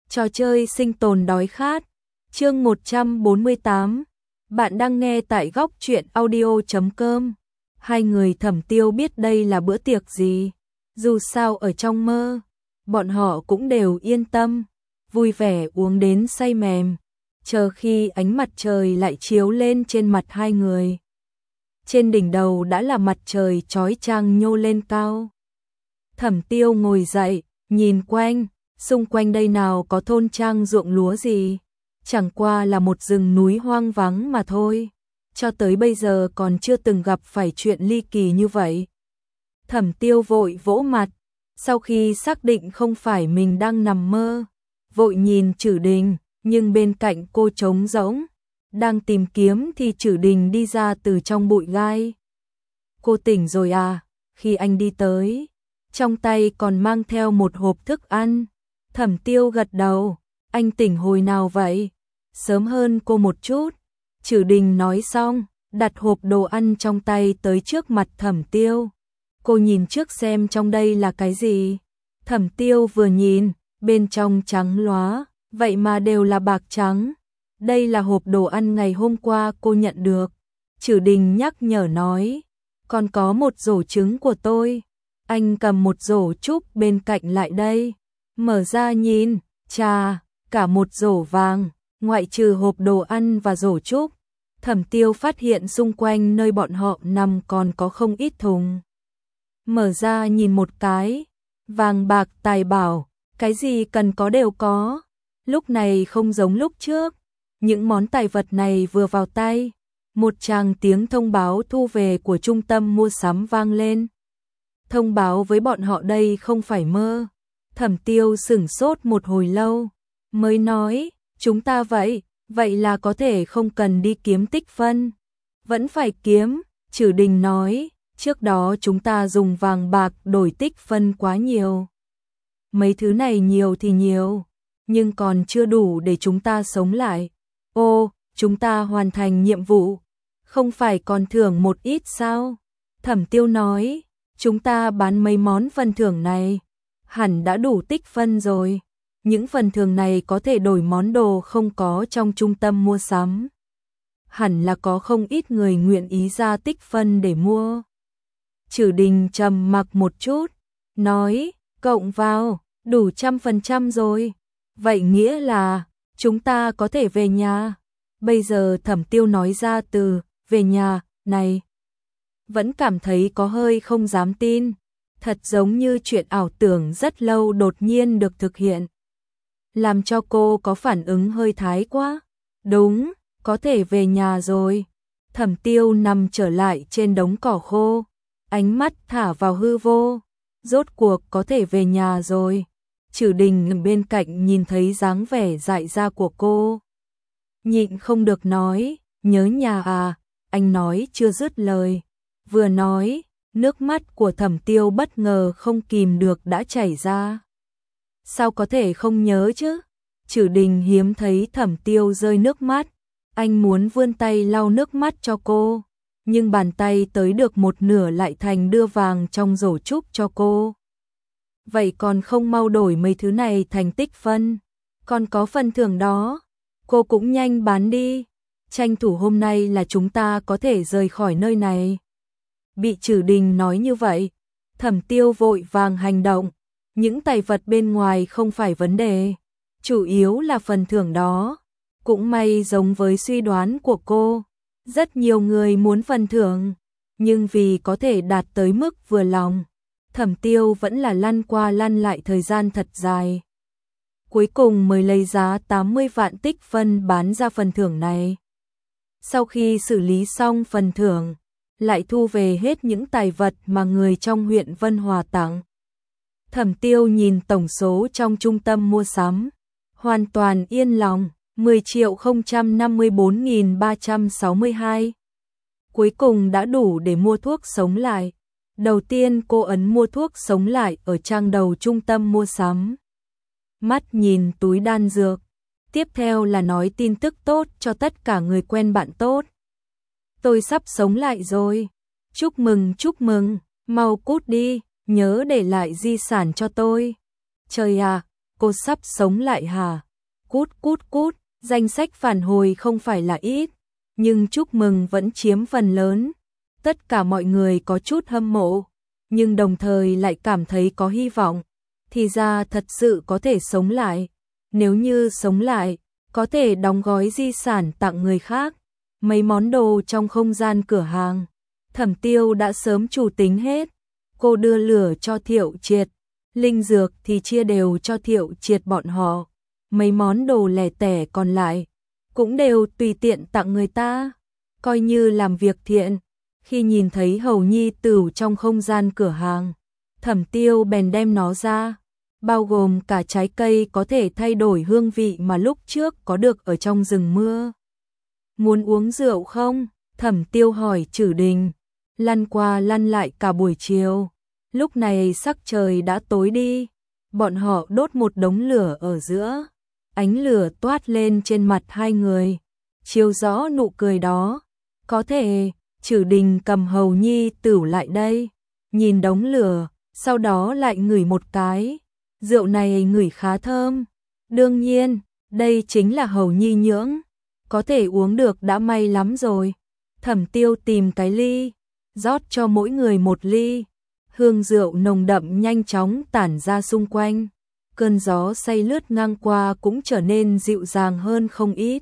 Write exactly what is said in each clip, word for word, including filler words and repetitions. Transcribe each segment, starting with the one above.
Trò chơi sinh tồn đói khát. Chương một trăm bốn mươi tám. Bạn đang nghe tại góc truyện audio chấm com. Hai người Thẩm Tiêu biết đây là bữa tiệc gì. Dù sao ở trong mơ, bọn họ cũng đều yên tâm, vui vẻ uống đến say mềm, chờ khi ánh mặt trời lại chiếu lên trên mặt hai người. Trên đỉnh đầu đã là mặt trời chói chang nhô lên cao. Thẩm Tiêu ngồi dậy, nhìn quanh, xung quanh đây nào có thôn trang ruộng lúa gì, chẳng qua là một rừng núi hoang vắng mà thôi. Cho tới bây giờ còn chưa từng gặp phải chuyện ly kỳ như vậy. Thẩm Tiêu vội vỗ mặt, sau khi xác định không phải mình đang nằm mơ, vội nhìn Trử Đình, nhưng bên cạnh cô trống rỗng. Đang tìm kiếm thì Trử Đình đi ra từ trong bụi gai. Cô tỉnh rồi à? Khi anh đi tới, trong tay còn mang theo một hộp thức ăn. Thẩm Tiêu gật đầu, anh tỉnh hồi nào vậy? Sớm hơn cô một chút. Trử Đình nói xong, đặt hộp đồ ăn trong tay tới trước mặt Thẩm Tiêu. Cô nhìn trước xem trong đây là cái gì. Thẩm Tiêu vừa nhìn, bên trong trắng lóa, vậy mà đều là bạc trắng. Đây là hộp đồ ăn ngày hôm qua cô nhận được. Trử Đình nhắc nhở nói, còn có một rổ trứng của tôi. Anh cầm một rổ trúc bên cạnh lại đây, mở ra nhìn, chà, cả một rổ vàng, ngoại trừ hộp đồ ăn và rổ trúc. Thẩm Tiêu phát hiện xung quanh nơi bọn họ nằm còn có không ít thùng. Mở ra nhìn một cái, vàng bạc tài bảo, cái gì cần có đều có. Lúc này không giống lúc trước, những món tài vật này vừa vào tay, một tràng tiếng thông báo thu về của trung tâm mua sắm vang lên. Thông báo với bọn họ đây không phải mơ. Thẩm Tiêu sửng sốt một hồi lâu, mới nói, chúng ta vậy, vậy là có thể không cần đi kiếm tích phân. Vẫn phải kiếm, Trử Đình nói, trước đó chúng ta dùng vàng bạc đổi tích phân quá nhiều. Mấy thứ này nhiều thì nhiều, nhưng còn chưa đủ để chúng ta sống lại. Ô, chúng ta hoàn thành nhiệm vụ, không phải còn thưởng một ít sao? Thẩm Tiêu nói, chúng ta bán mấy món phần thưởng này, hẳn đã đủ tích phân rồi. Những phần thưởng này có thể đổi món đồ không có trong trung tâm mua sắm. Hẳn là có không ít người nguyện ý ra tích phân để mua. Trử Đình trầm mặc một chút, nói, cộng vào, đủ trăm phần trăm rồi. Vậy nghĩa là, chúng ta có thể về nhà. Bây giờ Thẩm Tiêu nói ra từ, về nhà, này. Vẫn cảm thấy có hơi không dám tin. Thật giống như chuyện ảo tưởng rất lâu đột nhiên được thực hiện. Làm cho cô có phản ứng hơi thái quá. Đúng, có thể về nhà rồi. Thẩm Tiêu nằm trở lại trên đống cỏ khô, ánh mắt thả vào hư vô. Rốt cuộc có thể về nhà rồi. Trử Đình bên cạnh nhìn thấy dáng vẻ dại ra của cô, nhịn không được nói, nhớ nhà à? Anh nói chưa dứt lời, vừa nói, nước mắt của Thẩm Tiêu bất ngờ không kìm được đã chảy ra. Sao có thể không nhớ chứ? Trử Đình hiếm thấy Thẩm Tiêu rơi nước mắt, anh muốn vươn tay lau nước mắt cho cô, nhưng bàn tay tới được một nửa lại thành đưa vàng trong rổ trúc cho cô. Vậy còn không mau đổi mấy thứ này thành tích phân, còn có phần thưởng đó, cô cũng nhanh bán đi, tranh thủ hôm nay là chúng ta có thể rời khỏi nơi này. Bị Trử Đình nói như vậy, Thẩm Tiêu vội vàng hành động, những tài vật bên ngoài không phải vấn đề, chủ yếu là phần thưởng đó. Cũng may giống với suy đoán của cô, rất nhiều người muốn phần thưởng, nhưng vì có thể đạt tới mức vừa lòng, Thẩm Tiêu vẫn là lăn qua lăn lại thời gian thật dài. Cuối cùng mới lấy giá tám mươi vạn tích phân bán ra phần thưởng này. Sau khi xử lý xong phần thưởng, lại thu về hết những tài vật mà người trong huyện Vân Hòa tặng. Thẩm Tiêu nhìn tổng số trong trung tâm mua sắm, hoàn toàn yên lòng, mười triệu không trăm năm mươi bốn nghìn ba trăm sáu mươi hai. Cuối cùng đã đủ để mua thuốc sống lại. Đầu tiên cô ấn mua thuốc sống lại ở trang đầu trung tâm mua sắm. Mắt nhìn túi đan dược. Tiếp theo là nói tin tức tốt cho tất cả người quen bạn tốt. Tôi sắp sống lại rồi. Chúc mừng, chúc mừng, mau cút đi, nhớ để lại di sản cho tôi. Trời à, cô sắp sống lại hả? Cút cút cút, danh sách phản hồi không phải là ít, nhưng chúc mừng vẫn chiếm phần lớn. Tất cả mọi người có chút hâm mộ, nhưng đồng thời lại cảm thấy có hy vọng. Thì ra thật sự có thể sống lại. Nếu như sống lại, có thể đóng gói di sản tặng người khác. Mấy món đồ trong không gian cửa hàng, Thẩm Tiêu đã sớm chủ tính hết. Cô đưa lửa cho Thiệu Triệt, linh dược thì chia đều cho Thiệu Triệt bọn họ. Mấy món đồ lẻ tẻ còn lại cũng đều tùy tiện tặng người ta, coi như làm việc thiện. Khi nhìn thấy Hầu Nhi Tửu trong không gian cửa hàng, Thẩm Tiêu bèn đem nó ra, bao gồm cả trái cây có thể thay đổi hương vị mà lúc trước có được ở trong rừng mưa. Muốn uống rượu không? Thẩm Tiêu hỏi Trử Đình. Lăn qua lăn lại cả buổi chiều, lúc này sắc trời đã tối đi. Bọn họ đốt một đống lửa ở giữa, ánh lửa toát lên trên mặt hai người, chiếu rõ nụ cười đó. Có thể. Trử Đình cầm Hầu Nhi Tửu lại đây, nhìn đống lửa, sau đó lại ngửi một cái. Rượu này ngửi khá thơm. Đương nhiên, đây chính là Hầu Nhi nhưỡng, có thể uống được đã may lắm rồi. Thẩm Tiêu tìm cái ly, rót cho mỗi người một ly. Hương rượu nồng đậm nhanh chóng tản ra xung quanh. Cơn gió say lướt ngang qua cũng trở nên dịu dàng hơn không ít.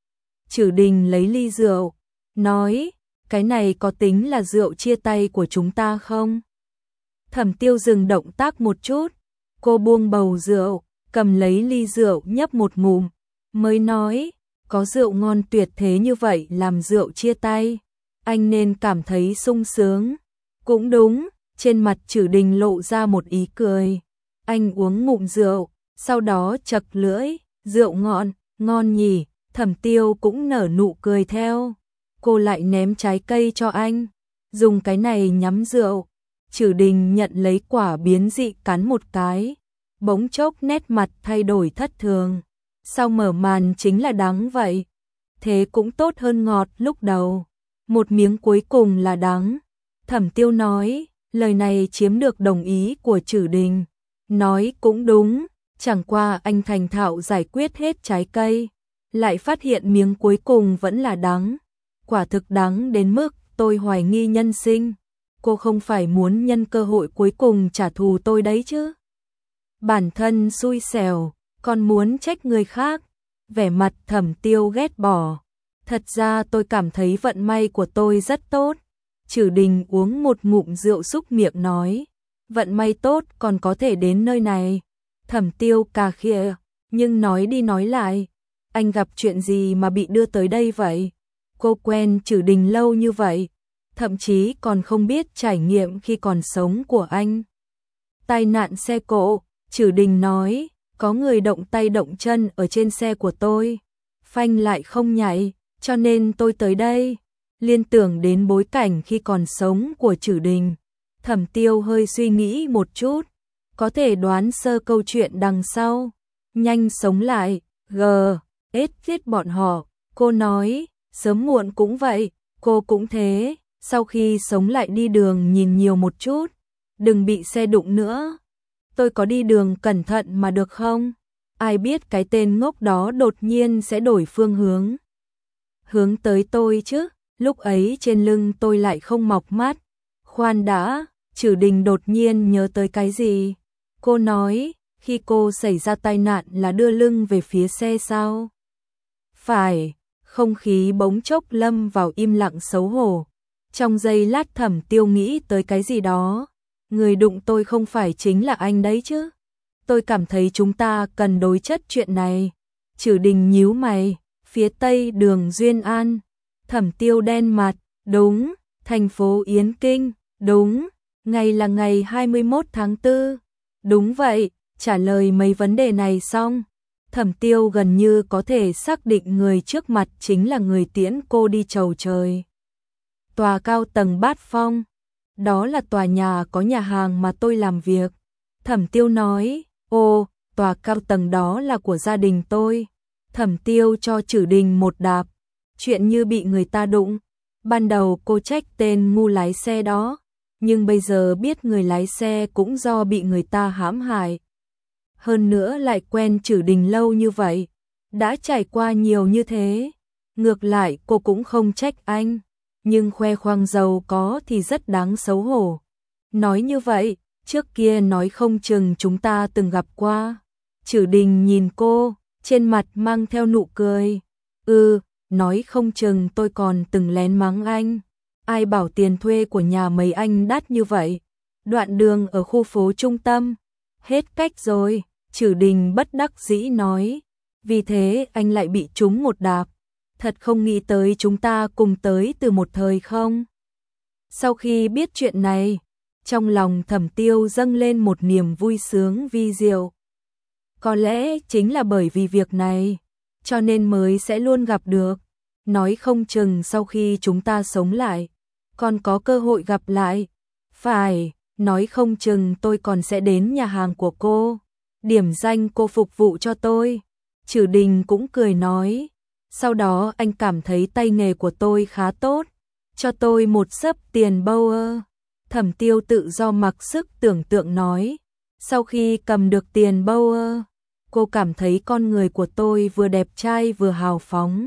Trử Đình lấy ly rượu, nói, cái này có tính là rượu chia tay của chúng ta không? Thẩm Tiêu dừng động tác một chút, cô buông bầu rượu, cầm lấy ly rượu nhấp một ngụm, mới nói, có rượu ngon tuyệt thế như vậy làm rượu chia tay, anh nên cảm thấy sung sướng. Cũng đúng, trên mặt Trử Đình lộ ra một ý cười. Anh uống ngụm rượu, sau đó chật lưỡi, rượu ngon, ngon nhỉ. Thẩm Tiêu cũng nở nụ cười theo. Cô lại ném trái cây cho anh, dùng cái này nhắm rượu. Trử Đình nhận lấy quả biến dị cắn một cái, bỗng chốc nét mặt thay đổi thất thường. Sao mở màn chính là đắng vậy? Thế cũng tốt hơn ngọt lúc đầu. Một miếng cuối cùng là đắng. Thẩm Tiêu nói, lời này chiếm được đồng ý của Trử Đình. Nói cũng đúng, chẳng qua anh thành thạo giải quyết hết trái cây, lại phát hiện miếng cuối cùng vẫn là đắng. Quả thực đắng đến mức tôi hoài nghi nhân sinh. Cô không phải muốn nhân cơ hội cuối cùng trả thù tôi đấy chứ? Bản thân xui xẻo, còn muốn trách người khác. Vẻ mặt Thẩm Tiêu ghét bỏ. Thật ra tôi cảm thấy vận may của tôi rất tốt. Trử Đình uống một ngụm rượu xúc miệng nói, vận may tốt còn có thể đến nơi này. Thẩm Tiêu cà khịa, nhưng nói đi nói lại, anh gặp chuyện gì mà bị đưa tới đây vậy? Cô quen Trử Đình lâu như vậy, thậm chí còn không biết trải nghiệm khi còn sống của anh. Tai nạn xe cộ, Trử Đình nói, có người động tay động chân ở trên xe của tôi, phanh lại không nhảy, cho nên tôi tới đây. Liên tưởng đến bối cảnh khi còn sống của Trử Đình, Thẩm Tiêu hơi suy nghĩ một chút, có thể đoán sơ câu chuyện đằng sau. Nhanh sống lại, g, ết giết bọn họ, cô nói, sớm muộn cũng vậy, cô cũng thế, sau khi sống lại đi đường nhìn nhiều một chút, đừng bị xe đụng nữa. Tôi có đi đường cẩn thận mà được không? Ai biết cái tên ngốc đó đột nhiên sẽ đổi phương hướng. Hướng tới tôi chứ, lúc ấy trên lưng tôi lại không mọc mắt. Khoan đã, Trử Đình đột nhiên nhớ tới cái gì. Cô nói, khi cô xảy ra tai nạn là đưa lưng về phía xe sao? Phải, không khí bỗng chốc lâm vào im lặng xấu hổ. Trong giây lát Thẩm Tiêu nghĩ tới cái gì đó. Người đụng tôi không phải chính là anh đấy chứ? Tôi cảm thấy chúng ta cần đối chất chuyện này. Trử Đình nhíu mày, phía tây đường Duyên An. Thẩm Tiêu đen mặt, đúng, thành phố Yến Kinh, đúng, ngày là ngày hai mươi mốt tháng tư. Đúng vậy, trả lời mấy vấn đề này xong, Thẩm Tiêu gần như có thể xác định người trước mặt chính là người tiễn cô đi chầu trời. Tòa cao tầng bát phong, đó là tòa nhà có nhà hàng mà tôi làm việc. Thẩm Tiêu nói, ô, tòa cao tầng đó là của gia đình tôi. Thẩm Tiêu cho Trử Đình một đạp, chuyện như bị người ta đụng. Ban đầu cô trách tên ngu lái xe đó, nhưng bây giờ biết người lái xe cũng do bị người ta hãm hại. Hơn nữa lại quen Trử Đình lâu như vậy, đã trải qua nhiều như thế. Ngược lại cô cũng không trách anh, nhưng khoe khoang giàu có thì rất đáng xấu hổ. Nói như vậy, trước kia nói không chừng chúng ta từng gặp qua. Trử Đình nhìn cô, trên mặt mang theo nụ cười. Ừ, nói không chừng tôi còn từng lén mắng anh. Ai bảo tiền thuê của nhà mấy anh đắt như vậy. Đoạn đường ở khu phố trung tâm. Hết cách rồi, Trử Đình bất đắc dĩ nói. Vì thế anh lại bị trúng một đạp. Thật không nghĩ tới chúng ta cùng tới từ một thời không. Sau khi biết chuyện này, trong lòng Thẩm Tiêu dâng lên một niềm vui sướng vi diệu. Có lẽ chính là bởi vì việc này, cho nên mới sẽ luôn gặp được. Nói không chừng sau khi chúng ta sống lại, còn có cơ hội gặp lại. Phải, nói không chừng tôi còn sẽ đến nhà hàng của cô, điểm danh cô phục vụ cho tôi. Trử Đình cũng cười nói. Sau đó anh cảm thấy tay nghề của tôi khá tốt, cho tôi một xấp tiền Bauer. Thẩm Tiêu tự do mặc sức tưởng tượng nói. Sau khi cầm được tiền Bauer, cô cảm thấy con người của tôi vừa đẹp trai vừa hào phóng.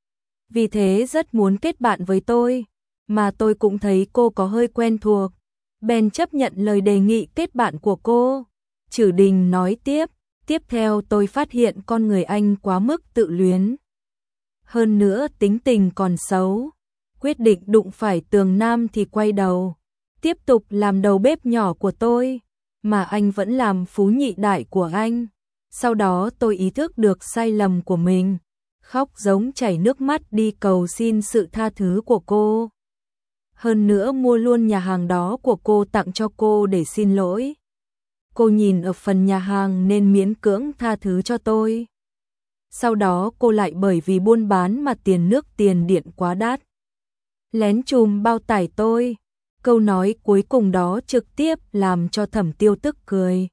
Vì thế rất muốn kết bạn với tôi, mà tôi cũng thấy cô có hơi quen thuộc. Bèn chấp nhận lời đề nghị kết bạn của cô. Trử Đình nói tiếp, tiếp theo tôi phát hiện con người anh quá mức tự luyến. Hơn nữa tính tình còn xấu, quyết định đụng phải tường nam thì quay đầu, tiếp tục làm đầu bếp nhỏ của tôi, mà anh vẫn làm phú nhị đại của anh. Sau đó tôi ý thức được sai lầm của mình, khóc giống chảy nước mắt đi cầu xin sự tha thứ của cô. Hơn nữa mua luôn nhà hàng đó của cô tặng cho cô để xin lỗi. Cô nhìn ở phần nhà hàng nên miễn cưỡng tha thứ cho tôi. Sau đó cô lại bởi vì buôn bán mà tiền nước tiền điện quá đắt, lén chùm bao tải tôi. Câu nói cuối cùng đó trực tiếp làm cho Thẩm Tiêu tức cười.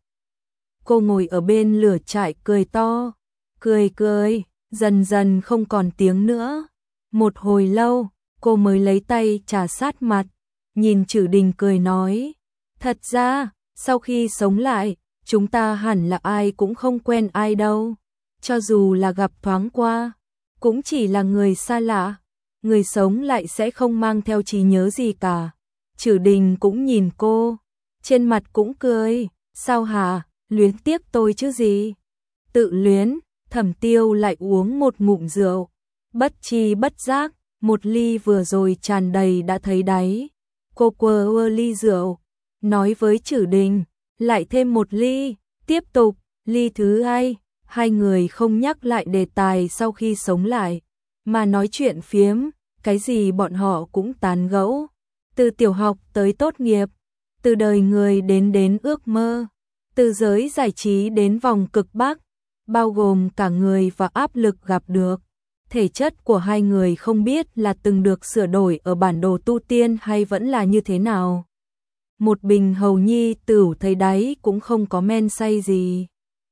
Cô ngồi ở bên lửa trại cười to, cười cười, dần dần không còn tiếng nữa. Một hồi lâu, cô mới lấy tay chà sát mặt, nhìn Trử Đình cười nói. Thật ra, sau khi sống lại, chúng ta hẳn là ai cũng không quen ai đâu. Cho dù là gặp thoáng qua, cũng chỉ là người xa lạ. Người sống lại sẽ không mang theo trí nhớ gì cả. Trử Đình cũng nhìn cô, trên mặt cũng cười. Sao hả, luyến tiếc tôi chứ gì? Tự luyến. Thẩm Tiêu lại uống một ngụm rượu. Bất chi bất giác, một ly vừa rồi tràn đầy đã thấy đáy. Cô quơ ly rượu, nói với Trử Đình, lại thêm một ly. Tiếp tục, ly thứ hai. Hai người không nhắc lại đề tài sau khi sống lại, mà nói chuyện phiếm, cái gì bọn họ cũng tán gẫu. Từ tiểu học tới tốt nghiệp, từ đời người đến đến ước mơ, từ giới giải trí đến vòng cực bắc, bao gồm cả người và áp lực gặp được. Thể chất của hai người không biết là từng được sửa đổi ở bản đồ tu tiên hay vẫn là như thế nào. Một bình hầu nhi tửu thấy đáy cũng không có men say gì.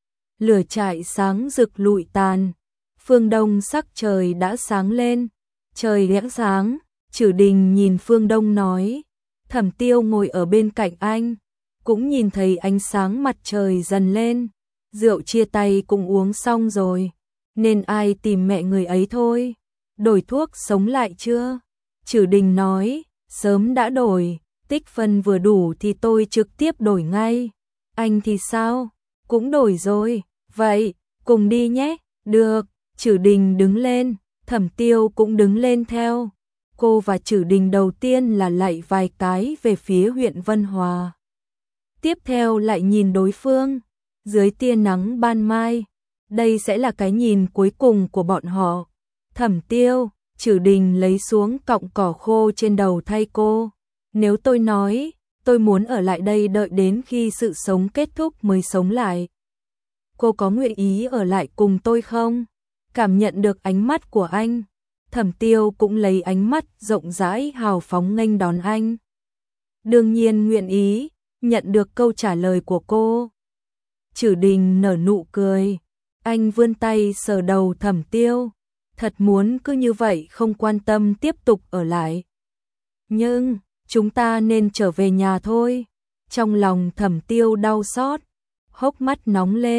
Lửa trại sáng rực lụi tàn, phương đông sắc trời đã sáng lên, trời lẽng sáng. Trử Đình nhìn phương đông nói. Thẩm Tiêu ngồi ở bên cạnh anh, cũng nhìn thấy ánh sáng mặt trời dần lên. Rượu chia tay cũng uống xong rồi, nên ai tìm mẹ người ấy thôi. Đổi thuốc sống lại chưa? Trử Đình nói, sớm đã đổi, tích phân vừa đủ thì tôi trực tiếp đổi ngay. Anh thì sao? Cũng đổi rồi. Vậy, cùng đi nhé. Được. Trử Đình đứng lên, Thẩm Tiêu cũng đứng lên theo. Cô và Trử Đình đầu tiên là lạy vài cái về phía huyện Vân Hòa. Tiếp theo lại nhìn đối phương, dưới tia nắng ban mai. Đây sẽ là cái nhìn cuối cùng của bọn họ. Thẩm Tiêu, Trử Đình lấy xuống cọng cỏ khô trên đầu thay cô. Nếu tôi nói, tôi muốn ở lại đây đợi đến khi sự sống kết thúc mới sống lại, cô có nguyện ý ở lại cùng tôi không? Cảm nhận được ánh mắt của anh, Thẩm Tiêu cũng lấy ánh mắt rộng rãi hào phóng nghênh đón anh. Đương nhiên nguyện ý. Nhận được câu trả lời của cô, Trử Đình nở nụ cười. Anh vươn tay sờ đầu Thẩm Tiêu, thật muốn cứ như vậy không quan tâm tiếp tục ở lại. Nhưng, chúng ta nên trở về nhà thôi. Trong lòng Thẩm Tiêu đau xót, hốc mắt nóng lên.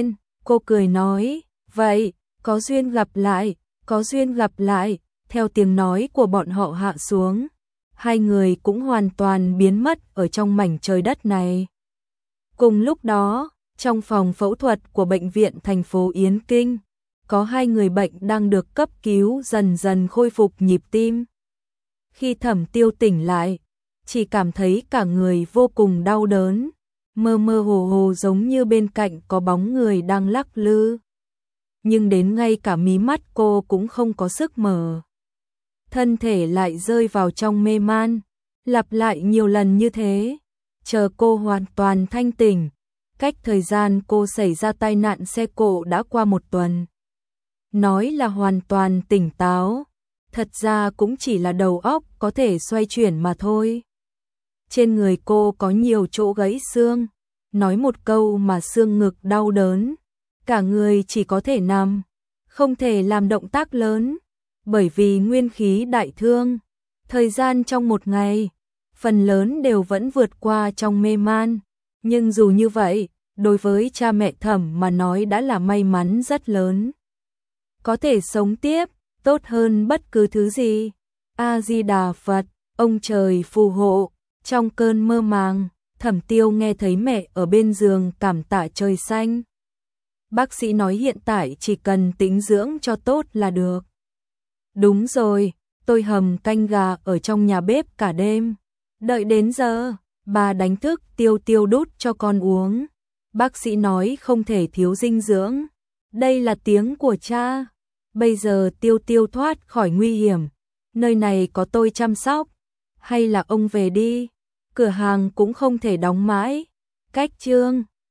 Cô cười nói, vậy, có duyên gặp lại, có duyên gặp lại, theo tiếng nói của bọn họ hạ xuống. Hai người cũng hoàn toàn biến mất ở trong mảnh trời đất này. Cùng lúc đó, trong phòng phẫu thuật của bệnh viện thành phố Yến Kinh, có hai người bệnh đang được cấp cứu dần dần khôi phục nhịp tim. Khi Thẩm Tiêu tỉnh lại, chỉ cảm thấy cả người vô cùng đau đớn, mơ mơ hồ hồ giống như bên cạnh có bóng người đang lắc lư. Nhưng đến ngay cả mí mắt cô cũng không có sức mở. Thân thể lại rơi vào trong mê man, lặp lại nhiều lần như thế, chờ cô hoàn toàn thanh tỉnh. Cách thời gian cô xảy ra tai nạn xe cộ đã qua một tuần. Nói là hoàn toàn tỉnh táo, thật ra cũng chỉ là đầu óc có thể xoay chuyển mà thôi. Trên người cô có nhiều chỗ gãy xương, nói một câu mà xương ngực đau đớn, cả người chỉ có thể nằm, không thể làm động tác lớn, bởi vì nguyên khí đại thương. Thời gian trong một ngày, phần lớn đều vẫn vượt qua trong mê man, nhưng dù như vậy, đối với cha mẹ Thẩm mà nói đã là may mắn rất lớn. Có thể sống tiếp, tốt hơn bất cứ thứ gì. A-di-đà Phật, ông trời phù hộ. Trong cơn mơ màng, Thẩm Tiêu nghe thấy mẹ ở bên giường cảm tạ trời xanh. Bác sĩ nói hiện tại chỉ cần tĩnh dưỡng cho tốt là được. Đúng rồi, tôi hầm canh gà ở trong nhà bếp cả đêm. Đợi đến giờ, bà đánh thức Tiêu Tiêu đút cho con uống. Bác sĩ nói không thể thiếu dinh dưỡng. Đây là tiếng của cha. Bây giờ Tiêu Tiêu thoát khỏi nguy hiểm. Nơi này có tôi chăm sóc. Hay là ông về đi. Cửa hàng cũng không thể đóng mãi. Cách chương